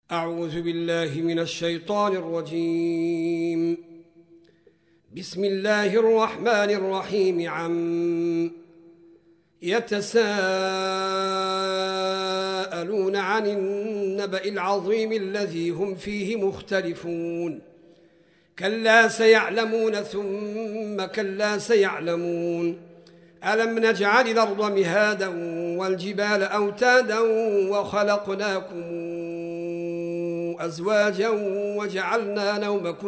أعوذ بالله من الشيطان الرجيم. بسم الله الرحمن الرحيم. يتساءلون عن النبأ العظيم الذي هم فيه مختلفون. كلا سيعلمون ثم كلا سيعلمون. ألم نجعل الأرض مهادا والجبال أوتادا وخلقناكم أزواجا وجعلنا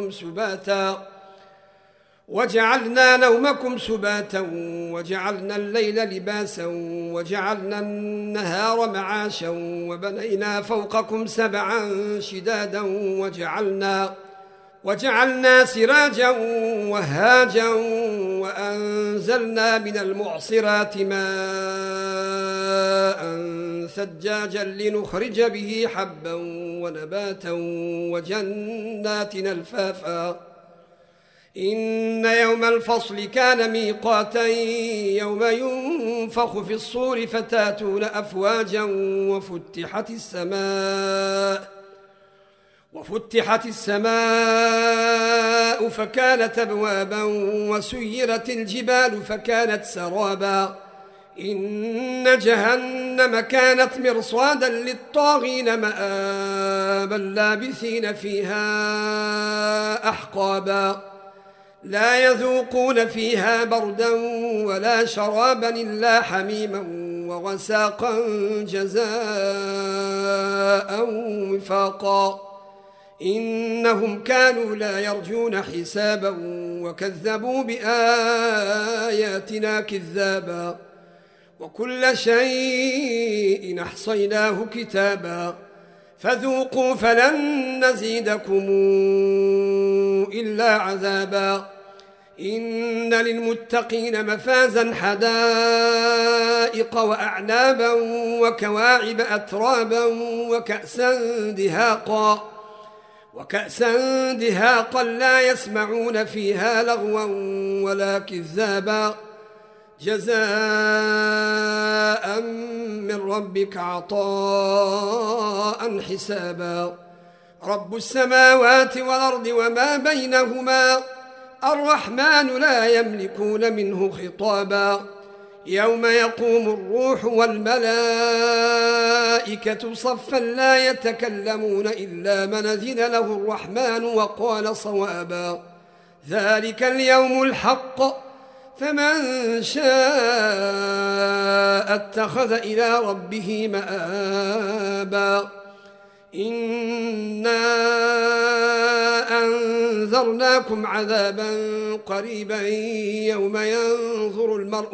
نومكم سباتا وجعلنا الليل لباسا وجعلنا النهار معاشا وبنينا فوقكم سبعا شدادا وجعلنا سراجا وهاجا وأنزلنا من المعصرات ماء ثجاجا لنخرج به حبا ونباتا وجنات ألفافا. إن يوم الفصل كان ميقاتا يوم ينفخ في الصور فتاتون أفواجا وفتحت السماء فكانت أبوابا وسيرت الجبال فكانت سرابا. إن جهنم كانت مرصادا للطاغين مآبا لابثين فيها أحقابا. لا يذوقون فيها بردا ولا شرابا إلا حميما وغساقا جزاء وفاقا. إنهم كانوا لا يرجون حسابا وكذبوا بآياتنا كذابا. وكل شيء أحصيناه كتابا. فذوقوا فلن نزيدكم إلا عذابا. إن للمتقين مفازا حدائق وأعنابا وكواعب أترابا وكأسا دهاقا لا يسمعون فيها لغوا ولا كذابا. جزاء من ربك عطاء حسابا. رب السماوات والأرض وما بينهما الرحمن لا يملكون منه خطابا. يوم يقوم الروح والملائكة صفا لا يتكلمون إلا من أذن له الرحمن وقال صوابا. ذلك اليوم الحق فمن شاء اتخذ إلى ربه مآبا. إنا أنذرناكم عذابا قريبا يوم ينظر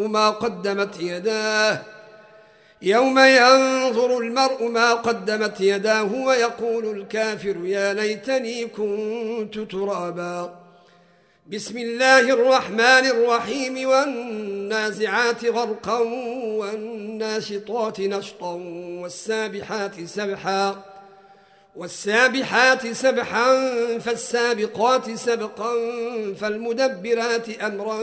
المرء ما قدمت يداه ويقول الكافر يا ليتني كنت ترابا. بسم الله الرحمن الرحيم. والنازعات غرقا والناشطات نشطا والسابحات سبحا فالسابقات سبقا فالمدبرات أمرا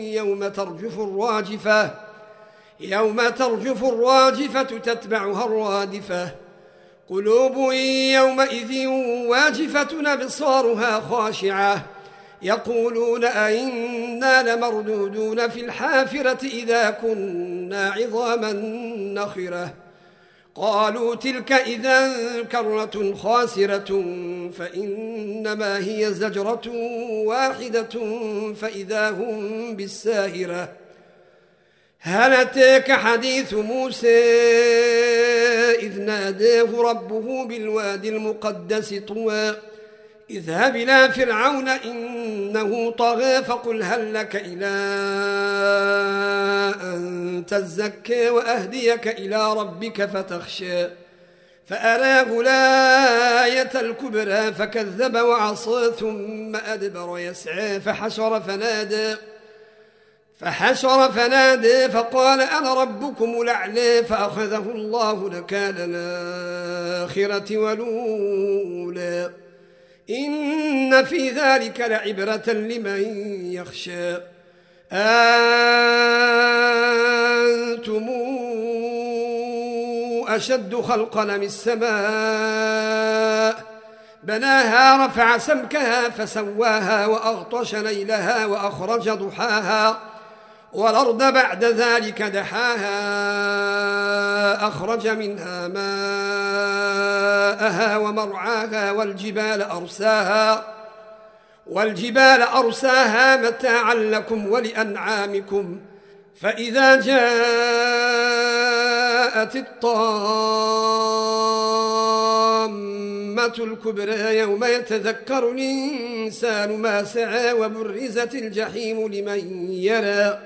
يوم ترجف الراجفة تتبعها الرادفة. قلوب يومئذ واجفة أبصارها خاشعة يقولون أئنا لمردودون في الحافرة إذا كنا عظاما نخرة. قالوا تلك إذا كرة خاسرة فإنما هي زجرة واحدة فإذا هم بالساهرة. هل أتاك حديث موسى إذ ناداه ربه بالوادي المقدس طوى اذهب إلى فرعون إنه طغى فقل هل لك إلى أن تزكى وأهديك إلى ربك فتخشى. فأراه الآية الكبرى فكذب وعصى ثم أدبر يسعى فحشر فنادى فقال أنا ربكم الأعلى. فأخذه الله نكال الآخرة والأولى. إن في ذلك لعبرة لمن يخشى. أنتم أشد خلقا من السماء بناها رفع سمكها فسواها وأغطش ليلها وأخرج ضحاها والأرض بعد ذلك دحاها أخرج منها ماءها ومرعاها والجبال أرساها متاعا لكم ولأنعامكم فإذا جاءت الطامة الكبرى يوم يتذكر الإنسان ما سعى وبرزت الجحيم لمن يرى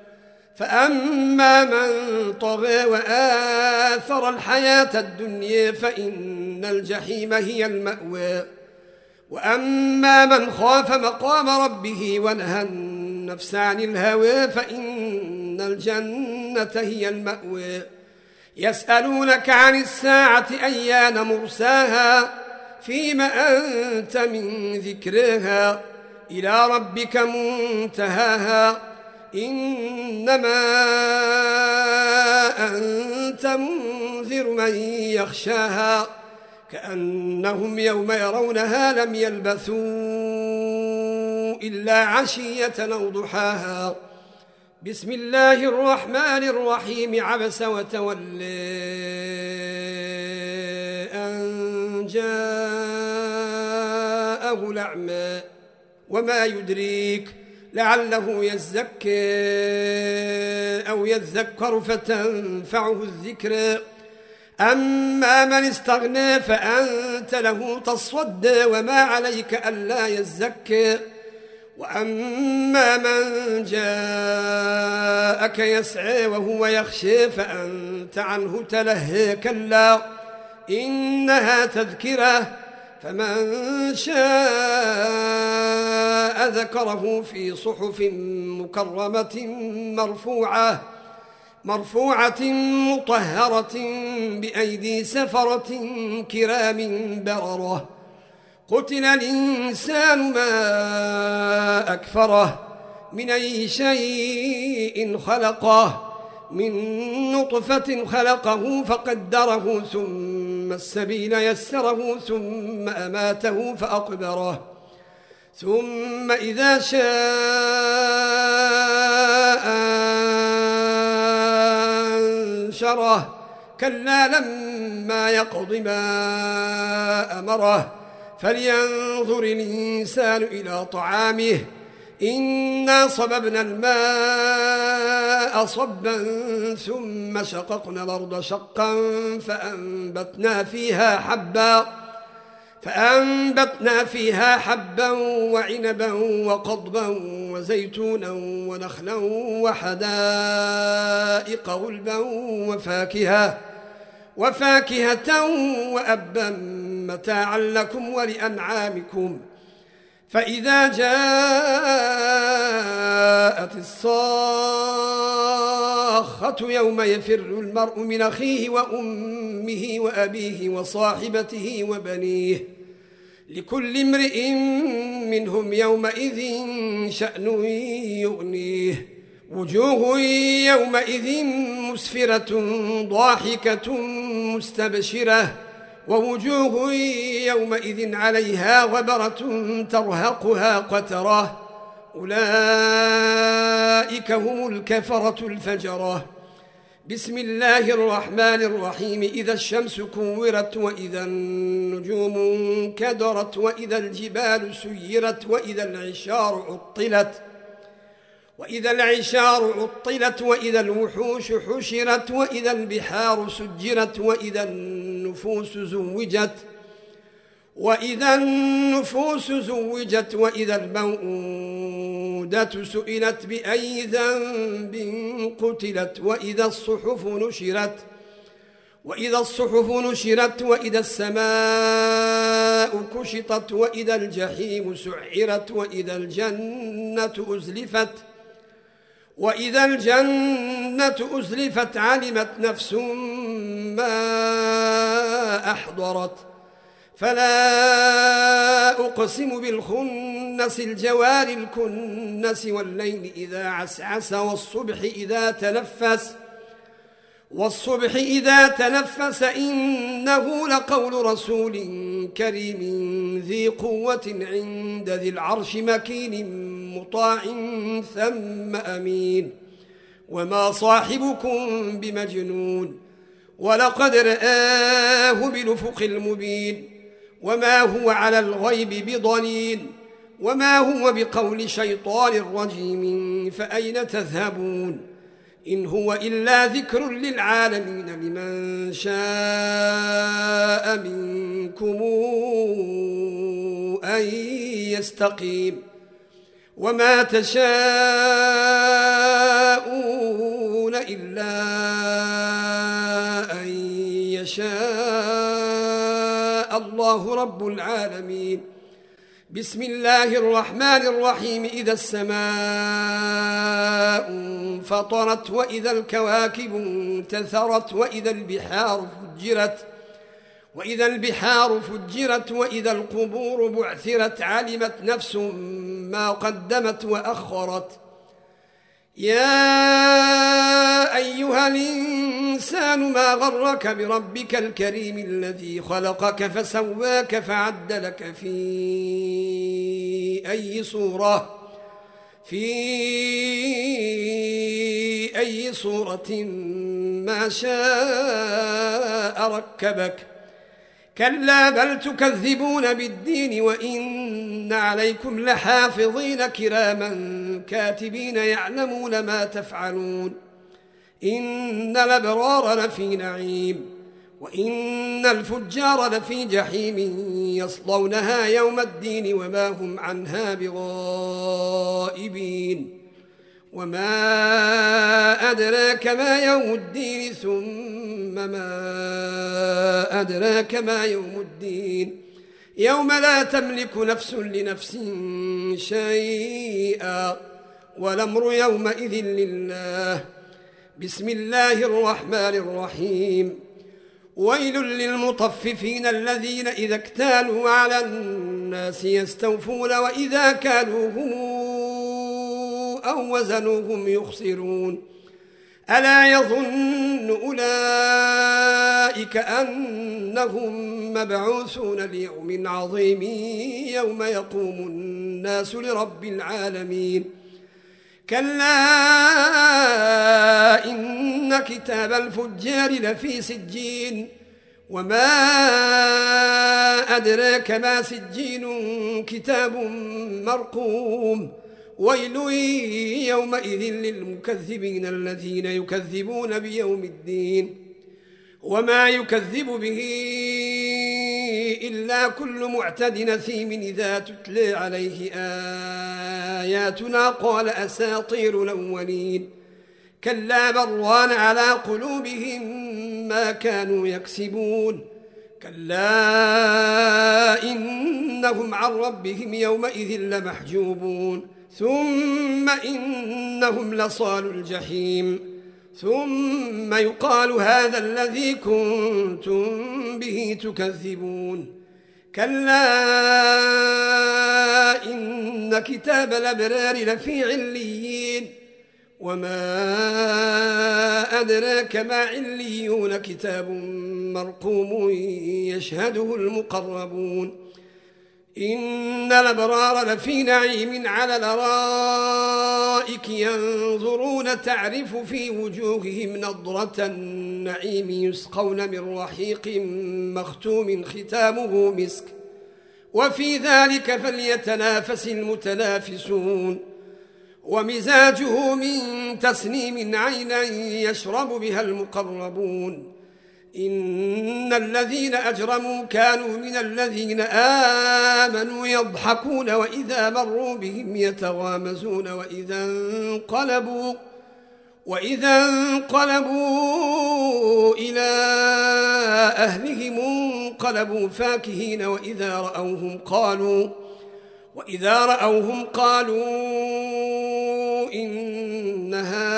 فأما من طغى وآثر الحياة الدنيا فإن الجحيم هي المأوى وأما من خاف مقام ربه ونهى النفس عن الهوى فإن الجنة هي المأوى يسألونك عن الساعة أيان مرساها فيما أنت من ذكرها إلى ربك منتهاها إنما أنت منذر من يخشاها كأنهم يوم يرونها لم يلبثوا إلا عشية أو ضحاها بسم الله الرحمن الرحيم عبس وتولى أن جاءه الأعمى وما يدريك لعله يزكى أو يذكر فتنفعه الذكرى أما من استغنى فأنت له تصدى وما عليك ألا يزكى وأما من جاءك يسعى وهو يخشى فأنت عنه تلهى كلا إنها تذكرة فمن شاء ذكره في صحف مكرمة مرفوعة مطهرة بأيدي سفرة كرام بررة قتل الإنسان ما أكفره من أي شيء خلقه من نطفة خلقه فقدره ثم السبيل يسره ثم أماته فأقبره ثم إذا شاء أنشره كلا لما يقض ما أمره فلينظر الإنسان إلى طعامه إنا صببنا الماء صبا ثم شققنا الأرض شقا فأنبتنا فيها حبا وعنبا وقضبا وزيتونا ونخلا وحدائق غلبا وفاكهة وأبا متاعا لكم ولأنعامكم فإذا جاءت الصاخة يوم يفر المرء من أخيه وأمه وأبيه وصاحبته وبنيه لكل امرئ منهم يومئذ شأن يغنيه وجوه يومئذ مسفرة ضاحكة مستبشرة ووجوه يومئذ عليها غبرة ترهقها قترة أولئك هم الكفرة الفجرة بسم الله الرحمن الرحيم إذا الشمس كورت وإذا النجوم انكدرت وإذا الجبال سيرت وإذا العشار عطلت وإذا الوحوش حشرت وإذا البحار سجرت وإذا النفوس زوجت وإذا الموءودة سئلت بأي ذنب قتلت وإذا الصحف نشرت وإذا السماء كشطت وإذا الجحيم سعرت وإذا الجنة أزلفت علمت نفس ما أحضرت فلا أقسم بالخنس الجوار الكنس والليل إذا عسعس والصبح إذا تنفس والصبح إذا تنفس إنه لقول رسول كريم ذي قوة عند ذي العرش مكين مطاع ثم أمين وما صاحبكم بمجنون ولقد رآه بالأفق المبين وما هو على الغيب بضنين وما هو بقول شيطان رجيم فأين تذهبون إن هو إلا ذكر للعالمين لمن شاء منكم أن يستقيم وما تشاءون إلا أن يشاء الله رب العالمين بسم الله الرحمن الرحيم إذا السماء فطرت وإذا الكواكب انتثرت وإذا البحار فجرت وإذا القبور بعثرت علمت نفس ما قدمت وأخرت يا أيها الإنسان ما غرك بربك الكريم الذي خلقك فسواك فعدلك في أي صورة ما شاء ركبك كلا بل تكذبون بالدين وإن عليكم لحافظين كراما كاتبين يعلمون ما تفعلون إن الأبرار لفي نعيم وإن الفجار لفي جحيم يصلونها يوم الدين وما هم عنها بغائبين وما أدراك ما يوم الدين ثم ما أدراك ما يوم الدين يوم لا تملك نفس لنفس شيئا والأمر يومئذ لله بسم الله الرحمن الرحيم ويل للمطففين الذين إذا اكتالوا على الناس يستوفون وإذا كالوهم أو وزنوهم يخسرون ألا يظن أولئك أنهم مبعوثون ليوم عظيم يوم يقوم الناس لرب العالمين كلا إن كتاب الفجار لفي سجين وما أدراك ما سجين كتاب مرقوم ويل يومئذ للمكذبين الذين يكذبون بيوم الدين وما يكذب به إلا كل معتد نثيم إذا تتلى عليه آياتنا قال أساطير الأولين كلا بران على قلوبهم ما كانوا يكسبون كلا إنهم عن ربهم يومئذ لمحجوبون ثم إنهم لصالو الجحيم ثم يقال هذا الذي كنتم به تكذبون كلا إن كتاب الأبرار لفي عليين وما أدراك ما عليون كتاب مرقوم يشهده المقربون إن الأبرار لفي نعيم على الأرائك ينظرون تعرف في وجوههم نضرة النعيم يسقون من رحيق مختوم ختامه مسك وفي ذلك فليتنافس المتنافسون ومزاجه من تسنيم عينا يشرب بها المقربون إن الذين أجرموا كانوا من الذين آمنوا يضحكون وإذا مروا بهم يتغامزون وإذا انقلبوا إلى أهلهم انقلبوا فاكهين وإذا رأوهم قالوا إن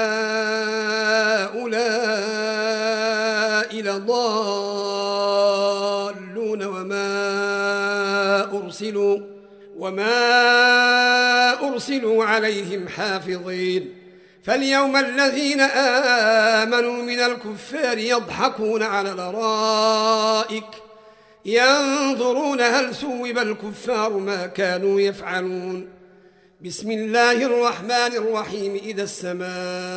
هؤلاء لضالون وما أرسلوا عليهم حافظين فاليوم الذين آمنوا من الكفار يضحكون على الأرائك ينظرون هل ثوب الكفار ما كانوا يفعلون. بسم الله الرحمن الرحيم. إذا السماء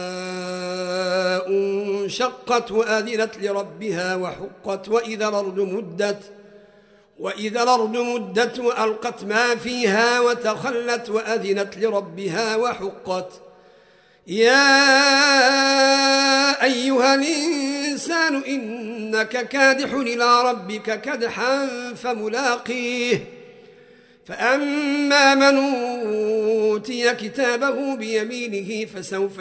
انشقت وأذنت لربها وحقت وإذا الأرض مدت وألقت ما فيها وتخلت وأذنت لربها وحقت. يا أيها الإنسان إنك كادح إلى ربك كدحا فملاقيه. فأما من أوتي كتابه بيمينه فسوف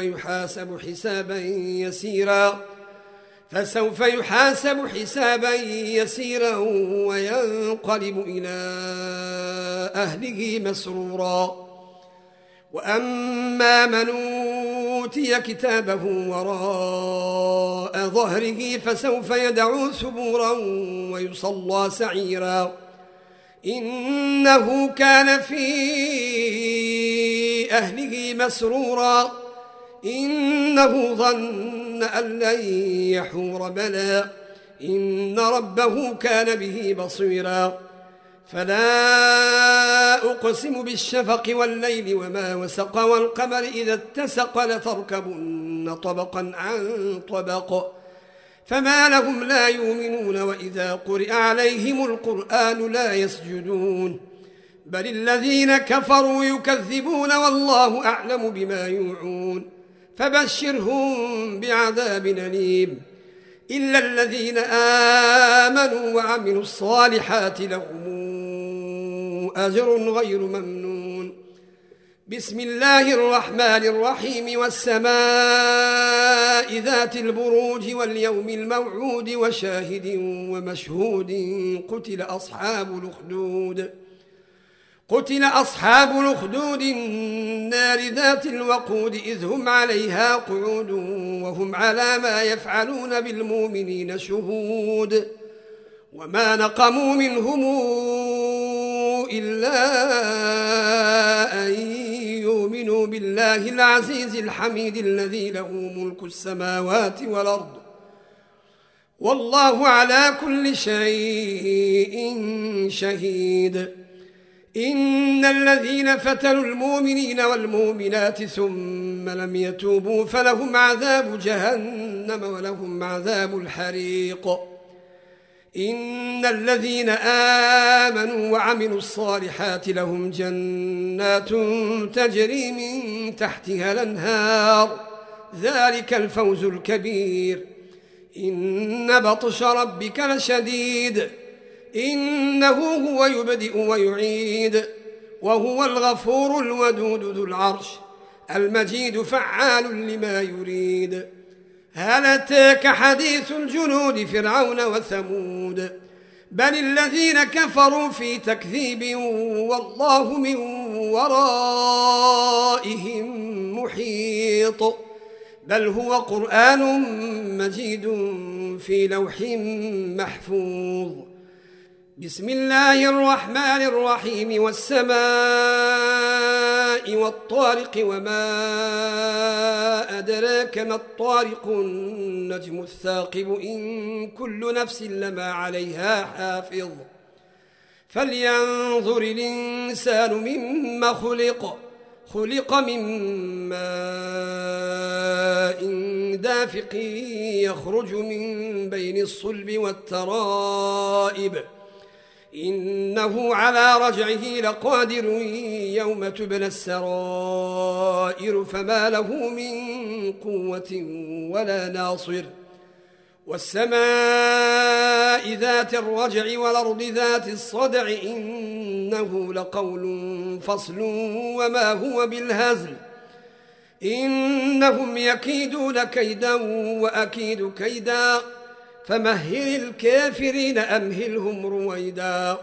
يحاسب حسابا يسيرا وينقلب إلى أهله مسرورا. وأما من أوتي كتابه وراء ظهره فسوف يدعو ثبورا ويصلى سعيرا. إنه كان في أهله مسرورا. إنه ظن أن لن يحور بلى إن ربه كان به بصيرا. فلا أقسم بالشفق والليل وما وسق والقمر إذا اتسق لتركبن طبقا عن طبق فما لهم لا يؤمنون وإذا قرئ عليهم القرآن لا يسجدون بل الذين كفروا يكذبون والله أعلم بما يوعون فبشرهم بعذاب أليم إلا الذين آمنوا وعملوا الصالحات لهم أجر غير ممنون. بسم الله الرحمن الرحيم. والسماء ذات البروج واليوم الموعود وشاهد ومشهود. قتل أصحاب الأخدود النار ذات الوقود إذ هم عليها قعود وهم على ما يفعلون بالمؤمنين شهود. وما نقموا منهم إلا أن يؤمنوا بالله العزيز الحميد الذي له ملك السماوات والأرض والله على كل شيء شهيد. إن الذين فتنوا المؤمنين والمؤمنات ثم لم يتوبوا فلهم عذاب جهنم ولهم عذاب الحريق. إن الذين آمنوا وعملوا الصالحات لهم جنات تجري من تحتها الأنهار ذلك الفوز الكبير. إن بطش ربك لشديد إنه هو يبدئ ويعيد وهو الغفور الودود ذو العرش المجيد فعال لما يريد. هل أتاك حديث الجنود فرعون وثمود بل الذين كفروا في تكذيب والله من ورائهم محيط بل هو قرآن مجيد في لوح محفوظ. بسم الله الرحمن الرحيم. والسماء والطارق وما أدراك ما الطارق النجم الثاقب إن كل نفس لما عليها حافظ. فلينظر الإنسان مما خلق من ماء دافق يخرج من بين الصلب والترائب إنه على رجعه لقادر يوم تبلى السرائر فما له من قوة ولا ناصر. والسماء ذات الرجع والأرض ذات الصدع إنه لقول فصل وما هو بالهزل إنهم يكيدون كيدا وأكيد كيدا فمهل الكافرين أمهلهم رويدا.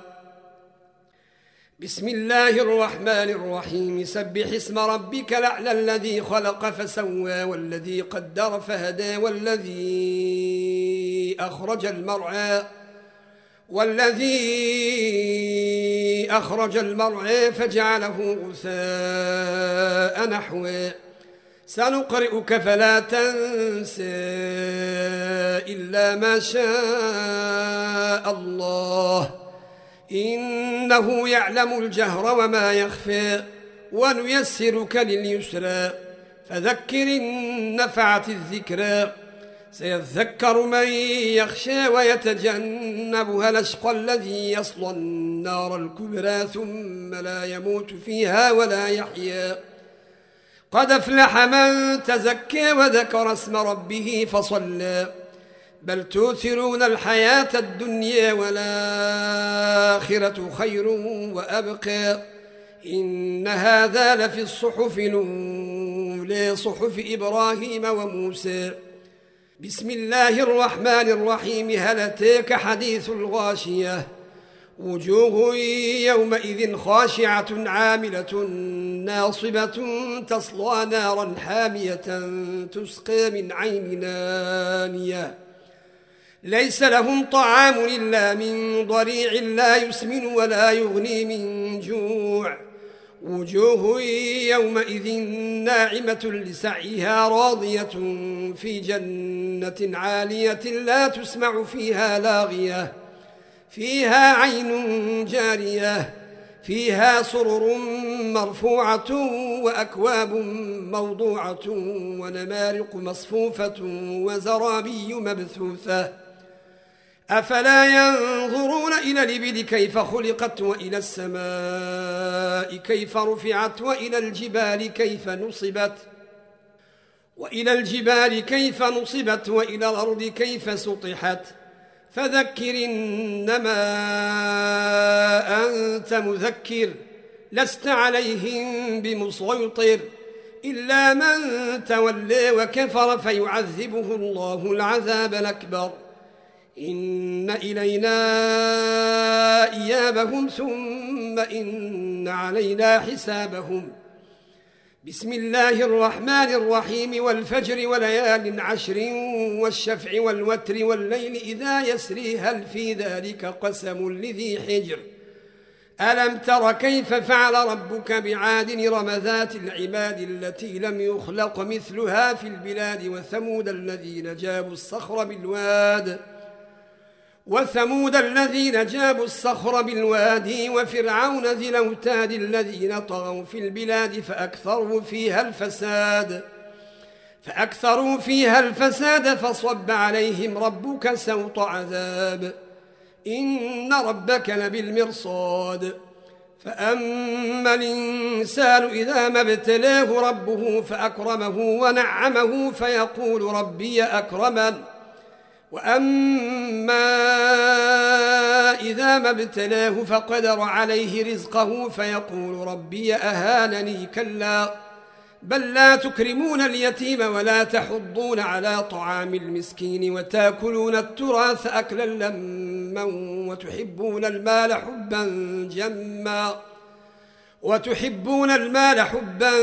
بسم الله الرحمن الرحيم. سبح اسم ربك الأعلى الذي خلق فسوى والذي قدر فهدى والذي أخرج المرعى فجعله غثاء نحوا سنقرئك فلا تنسى إلا ما شاء الله إنه يعلم الجهر وما يخفى ونيسرك لليسرى فذكر إن نفعت الذكرى سيذكر من يخشى ويتجنبها الأشقى الذي يصلى النار الكبرى ثم لا يموت فيها ولا يحيا قد أفلح من تزكى وذكر اسم ربه فصلى بل تؤثرون الحياة الدنيا والآخرة خير وأبقى إن هذا لفي الصحف الأولى صحف إبراهيم وموسى بسم الله الرحمن الرحيم هل أتاك حديث الغاشية وجوه يومئذ خاشعة عاملة ناصبة تصلى نارا حامية تسقى من عين آنية ليس لهم طعام إلا من ضريع لا يسمن ولا يغني من جوع وجوه يومئذ ناعمة لسعيها راضية في جنة عالية لا تسمع فيها لاغية فيها عين جارية فيها سرر مرفوعة وأكواب موضوعة ونمارق مصفوفة وزرابي مبثوثة أفلا ينظرون إلى الإبل كيف خلقت وإلى السماء كيف رفعت وإلى الجبال كيف نصبت وإلى الأرض كيف سطحت فذكر إنما أنت مذكر لست عليهم بمسيطر إلا من تولى وكفر فيعذبه الله العذاب الأكبر إن إلينا إيابهم ثم إن علينا حسابهم بسم الله الرحمن الرحيم والفجر وليال عشر والشفع والوتر والليل إذا يسري هل في ذلك قسم لذي حجر ألم تر كيف فعل ربك بعاد إرم ذات العماد التي لم يخلق مثلها في البلاد وثمود الذين جابوا الصخر بالوادي وفرعون ذي الأوتاد الذين طغوا في البلاد فأكثروا فيها الفساد فصب عليهم ربك سوط عذاب إن ربك لبالمرصاد فأما الإنسان إذا ما ابتلاه ربه فأكرمه ونعمه فيقول ربي أكرمن وأما إذا ما ابتلاه فقدر عليه رزقه فيقول ربي أهانني كلا بل لا تكرمون اليتيم ولا تحضون على طعام المسكين وتأكلون التراث أكلا لما وتحبون المال حبا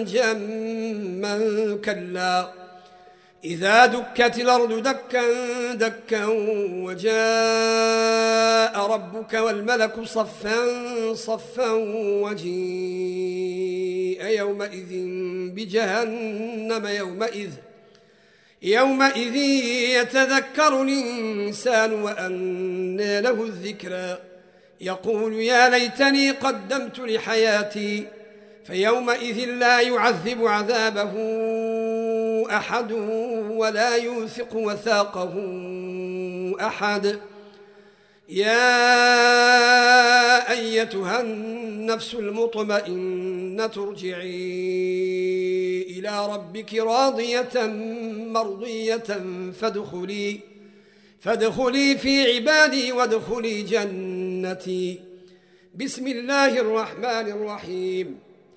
جما كلا إذا دكت الأرض دكا دكا وجاء ربك والملك صفا صفا وجيء يومئذ بجهنم يومئذ يتذكر الإنسان وأنى له الذكرى يقول يا ليتني قدمت لحياتي فيومئذ لا يعذب عذابه أحد ولا يوثق وثاقه أحد يا أيتها النفس المطمئنة ارجعي إلى ربك راضية مرضية فادخلي في عبادي وادخلي جنتي بسم الله الرحمن الرحيم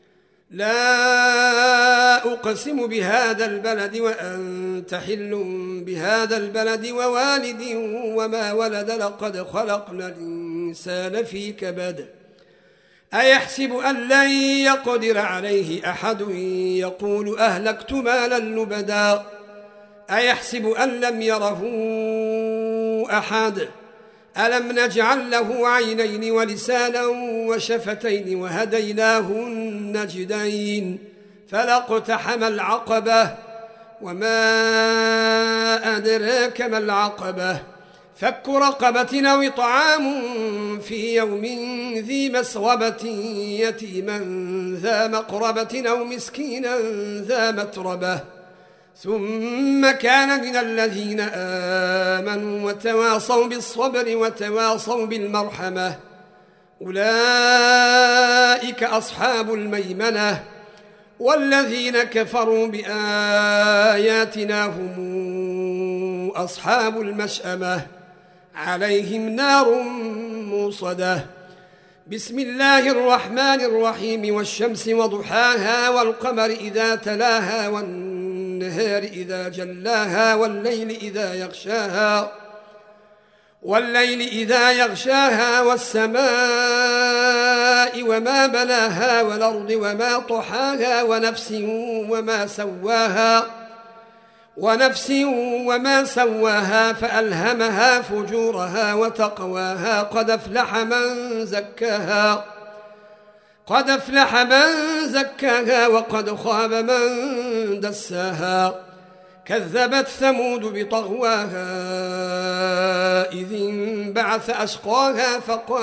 لا أقسم بهذا البلد وأنت حل بهذا البلد ووالد وما ولد لقد خلقنا الإنسان في كبد أيحسب أن لن يقدر عليه أحد يقول أهلكت مالا لبدا أيحسب أن لم يره أحد ألم نجعل له عينين ولسانا وشفتين وهديناه النجدين فلاقتحم العقبة وما أدراك ما العقبة فك رقبة أو إطعام في يوم ذي مسغبة يتيما ذا مقربة أو مسكينا ذا متربة ثم كان من الذين آمنوا وتواصوا بالصبر وتواصوا بالمرحمة أولئك أصحاب الميمنة والذين كفروا بآياتنا هم أصحاب المشأمة عليهم نار موصدة. بسم الله الرحمن الرحيم والشمس وضحاها والقمر إذا تلاها والنهار إذا جلاها والليل إذا يغشاها والسماء وما بناها والأرض وما طحاها ونفس وما سواها فألهمها فجورها وتقواها قد أفلح من زكاها وقد خاب من دساها كذبت ثمود بطغواها إذ انبعث أشقاها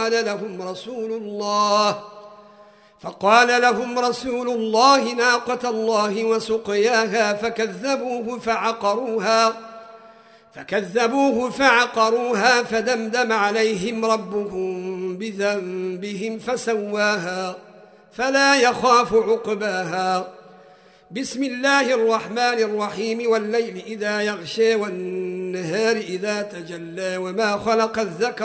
فقال لهم رسول الله ناقة الله وسقياها فكذبوه فعقروها فدمدم عليهم ربهم بذنبهم فسواها فلا يخاف عقباها. بسم الله الرحمن الرحيم والليل إذا يغشى والنهار إذا تجلى وما خلق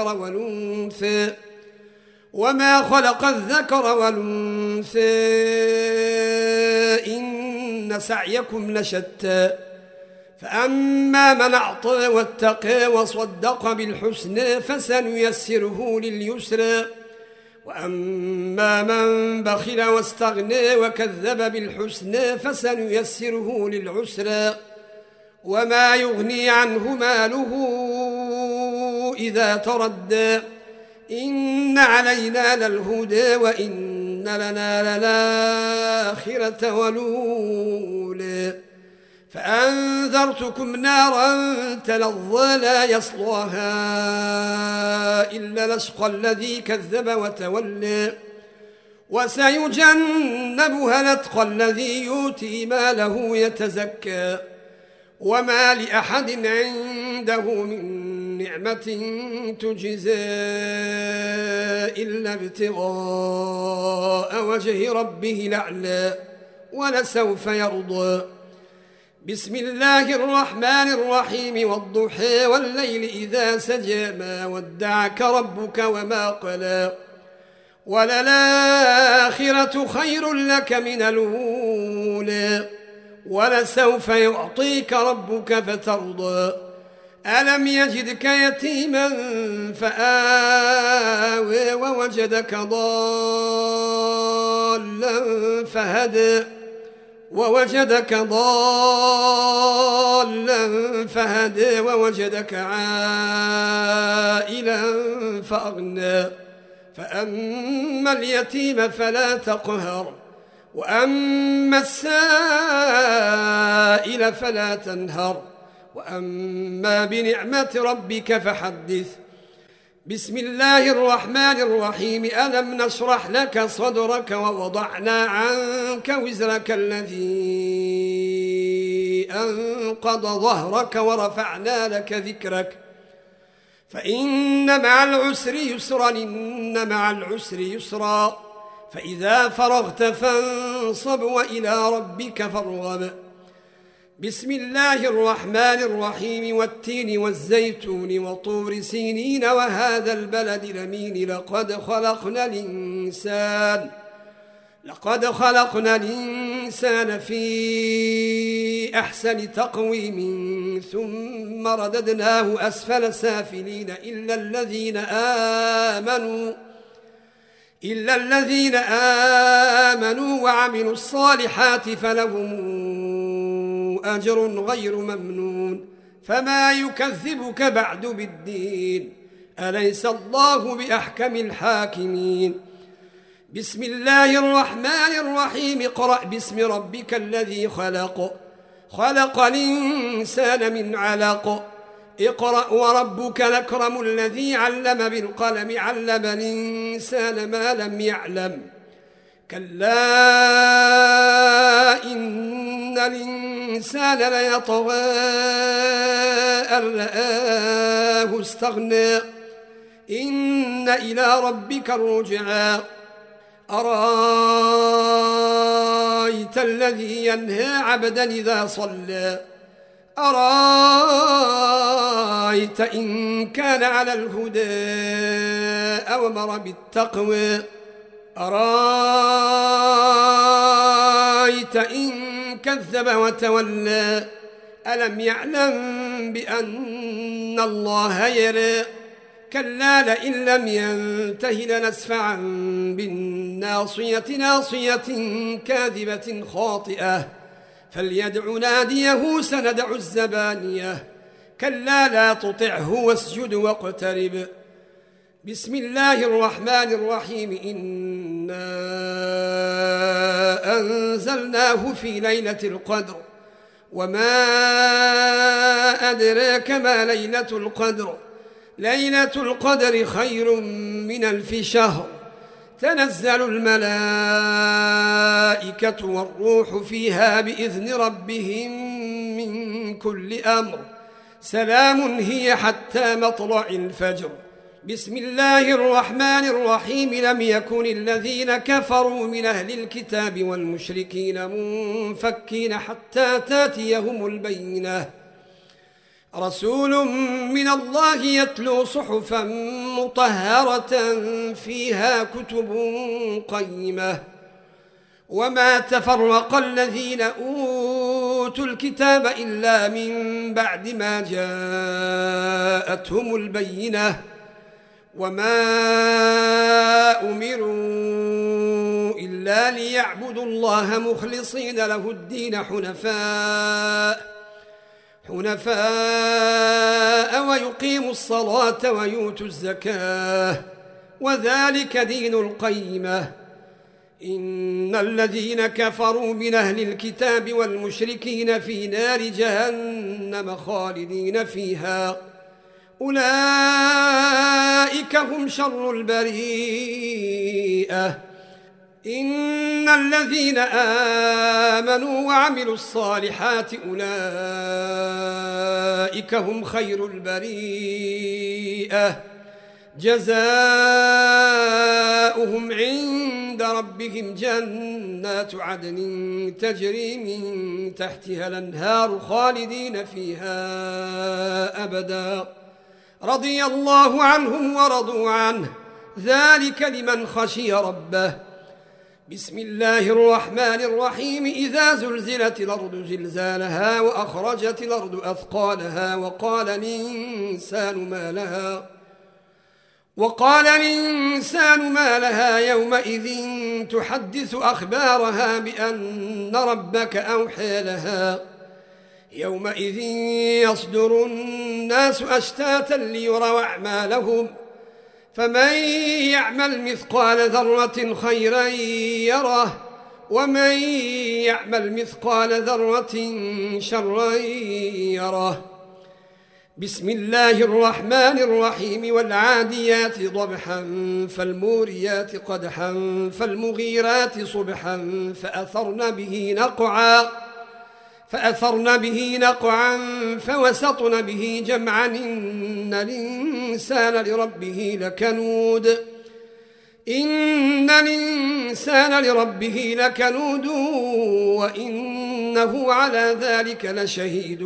الذكر والأنثى إن سعيكم لشتى فأما من أعطى واتقى وصدق بالحسنى فسنيسره لليسرى وأما من بخل واستغنى وكذب بالحسنى فسنيسره للعسرى وما يغني عنه ماله إذا تردى إن علينا للهدى وإن لنا للآخرة والأولى فأنذرتكم نارا تلظى لا يصلاها إلا الأشقى الذي كذب وتولى وسيجنبها الأتقى الذي يؤتي ماله يتزكى وما لأحد عنده من نعمة تجزى إلا ابتغاء وجه ربه الأعلى ولسوف يرضى. بسم الله الرحمن الرحيم والضحى والليل إذا سجى ما ودعك ربك وما قلى وللآخرة خير لك من الأولى ولسوف يعطيك ربك فترضى ألم يجدك يتيما فآوى ووجدك ضالا فهدى ووجدك عائلا فأغنى فأما اليتيم فلا تقهر وأما السائل فلا تنهر وأما بنعمة ربك فحدث. بسم الله الرحمن الرحيم ألم نشرح لك صدرك ووضعنا عنك وزرك الذي أنقض ظهرك ورفعنا لك ذكرك فإن مع العسر يسرا فإذا فرغت فانصب وإلى ربك فارغب. بسم الله الرحمن الرحيم والتين والزيتون وطور سينين وهذا البلد الأمين لقد خلقنا الإنسان في أحسن تقويم ثم رددناه أسفل سافلين إلا الذين آمنوا وعملوا الصالحات فلهم أجر غير ممنون فما يكذبك بعد بالدين أليس الله بأحكم الحاكمين. بسم الله الرحمن الرحيم اقرأ باسم ربك الذي خلق خلق الإنسان من علق اقرأ وربك الأكرم الذي علم بالقلم علم الإنسان ما لم يعلم كلا إن الإنسان ليطغى أن رآه استغنى إن إلى ربك الرجعى أرأيت الذي ينهى عبدا إذا صلى أرأيت إن كان على الهدى أو أمر بالتقوى أرأيت إن كذب وتولى ألم يعلم بأن الله يرى كلا لئن لم ينته لنسفعا بالناصية ناصية كاذبة خاطئة فليدع ناديه سندع الزبانية كلا لا تطعه واسجد واقترب بسم الله الرحمن الرحيم إنا أنزلناه في ليلة القدر وما أدراك ما ليلة القدر ليلة القدر خير من 1000 شهر تنزل الملائكة والروح فيها بإذن ربهم من كل أمر سلام هي حتى مطلع الفجر بسم الله الرحمن الرحيم لم يكن الذين كفروا من أهل الكتاب والمشركين منفكين حتى تاتيهم البينة رسول من الله يتلو صحفا مطهرة فيها كتب قيمة وما تفرق الذين أوتوا الكتاب إلا من بعد ما جاءتهم البينة وما أمروا إلا ليعبدوا الله مخلصين له الدين حنفاء ويقيموا الصلاة ويؤتوا الزكاة وذلك دين القيمة إن الذين كفروا من أهل الكتاب والمشركين في نار جهنم خالدين فيها أولئك هم شر البريئة إن الذين آمنوا وعملوا الصالحات أولئك هم خير البريئة جزاؤهم عند ربهم جنات عدن تجري من تحتها الأنهار خالدين فيها أبدا رضي الله عنهم ورضوا عنه ذلك لمن خشي ربه بسم الله الرحمن الرحيم إذا زلزلت الأرض زلزالها وأخرجت الأرض أثقالها وقال الإنسان ما لها يومئذ تحدث أخبارها بأن ربك أوحى لها يومئذ يصدر الناس أشتاتا ليروا أعمالهم فمن يعمل مثقال ذرة خيرا يره ومن يعمل مثقال ذرة شرا يره بسم الله الرحمن الرحيم والعاديات ضبحا فالموريات قدحا فالمغيرات صبحا فأثرن به نقعا فوسطن به جمعا إن الإنسان لربه لكنود وإنه على ذلك لشهيد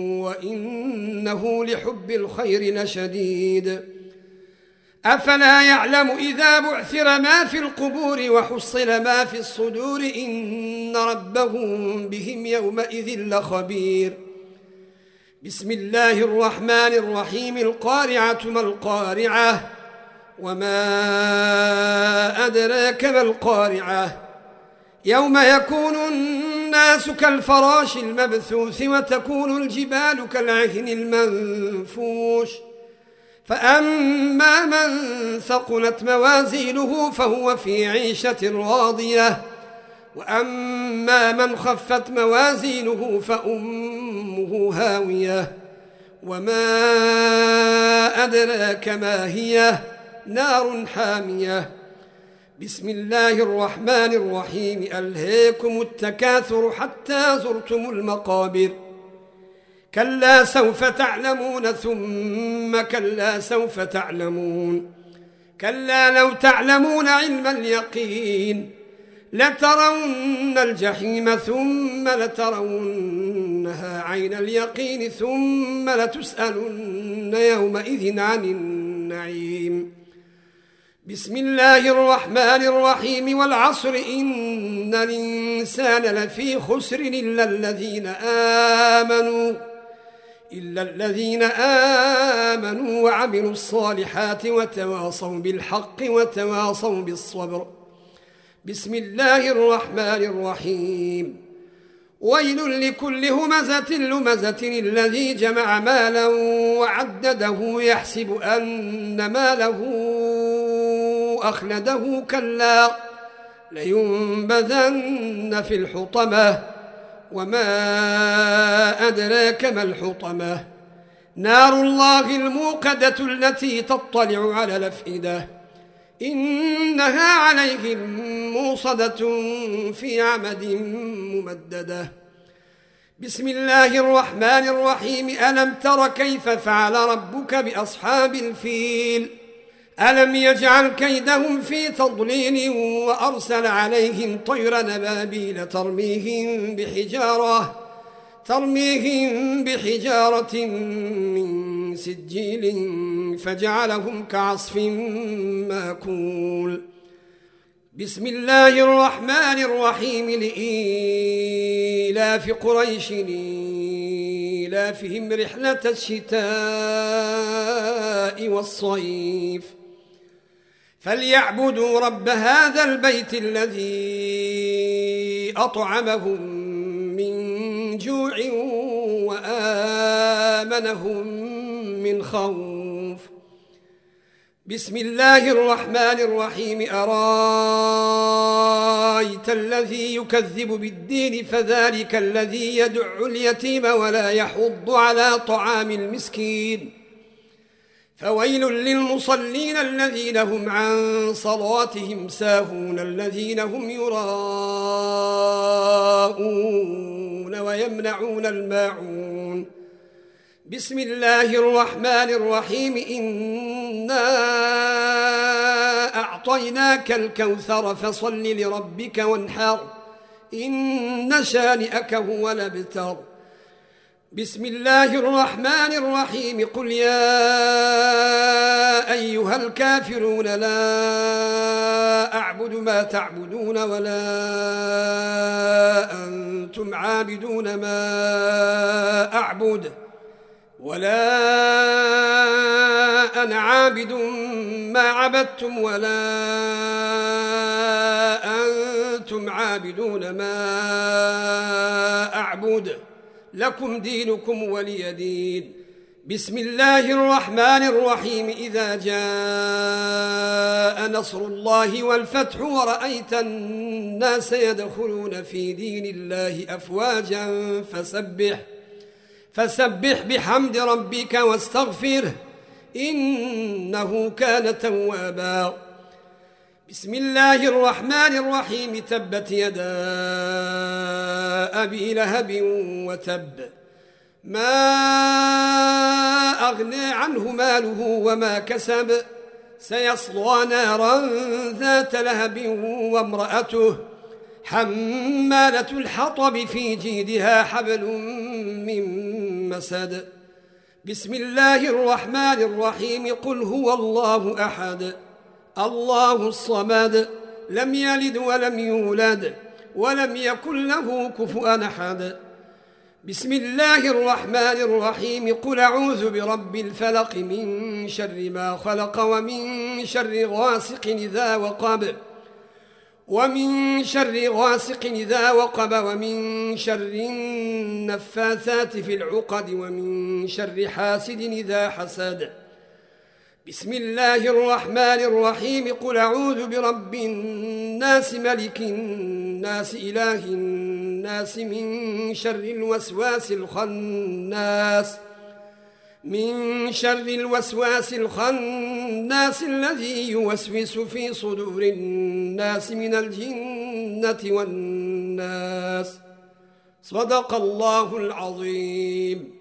وإنه لحب الخير لشديد أفلا يعلم إذا بعثر ما في القبور وحصل ما في الصدور إن ربهم بهم يومئذ لخبير بسم الله الرحمن الرحيم القارعة ما القارعة وما أدراك ما القارعة يوم يكون الناس كالفراش المبثوث وتكون الجبال كالعهن المنفوش فأما من ثقلت موازينه فهو في عيشة راضية وأما من خفت موازينه فأمه هاوية وما أدراك ما هي نار حامية. بسم الله الرحمن الرحيم. ألهاكم التكاثر حتى زرتم المقابر كلا سوف تعلمون ثم كلا سوف تعلمون كلا لو تعلمون علم اليقين لترون الجحيم ثم لترونها عين اليقين ثم لتسألن يومئذ عن النعيم. بسم الله الرحمن الرحيم. والعصر إن الإنسان لفي خسر إلا الذين آمنوا وعملوا الصالحات وتواصوا بالحق وتواصوا بالصبر. بسم الله الرحمن الرحيم. ويل لكل همزة لمزة الذي جمع مالا وعدده يحسب أن ماله أخلده كلا لينبذن في الحطمة وما أدراك ما الحطمة نار الله الموقدة التي تطلع على الأفئدة إنها عليهم موصدة في عمد ممددة. بسم الله الرحمن الرحيم. ألم تر كيف فعل ربك بأصحاب الفيل ألم يجعل كيدهم في تضليل وأرسل عليهم طيرا أبابيل ترميهم بحجارة من سجيل فجعلهم كعصف ماكول. بسم الله الرحمن الرحيم. لإيلاف قريش إيلافهم رحلة الشتاء والصيف فليعبدوا رب هذا البيت الذي أطعمهم من جوع وآمنهم من خوف. بسم الله الرحمن الرحيم. أرايت الذي يكذب بالدين فذلك الذي يدع اليتيم ولا يحض على طعام المسكين فويل للمصلين الذين هم عن صلاتهم ساهون الذين هم يراءون ويمنعون الماعون. بسم الله الرحمن الرحيم. إنا أعطيناك الكوثر فصل لربك وانحر إن شانئك هو الأبتر. بسم الله الرحمن الرحيم. قل يا أيها الكافرون لا أعبد ما تعبدون ولا أنتم عابدون ما أعبد ولا أنا عابد ما عبدتم ولا أنتم عابدون ما أعبد لكم دينكم ولي دين. بسم الله الرحمن الرحيم. إذا جاء نصر الله والفتح ورأيت الناس يدخلون في دين الله أفواجا فسبح بحمد ربك واستغفره إنه كان توابا. بسم الله الرحمن الرحيم. تبت يدا أبي لهب وتب ما أغنى عنه ماله وما كسب سيصلى نارا ذات لهب وامرأته حمالة الحطب في جيدها حبل من مسد. بسم الله الرحمن الرحيم. قل هو الله أحد الله الصمد لم يلد ولم يولد ولم يكن له كفؤا أحد. بسم الله الرحمن الرحيم. قل أعوذ برب الفلق من شر ما خلق ومن شر غاسق إذا وقب ومن شر النفاثات في العقد ومن شر حاسد إذا حسد. بسم الله الرحمن الرحيم قل أعوذ برب الناس ملك الناس إله الناس من شر الوسواس الخناس الذي يوسوس في صدور الناس من الجنة والناس. صدق الله العظيم.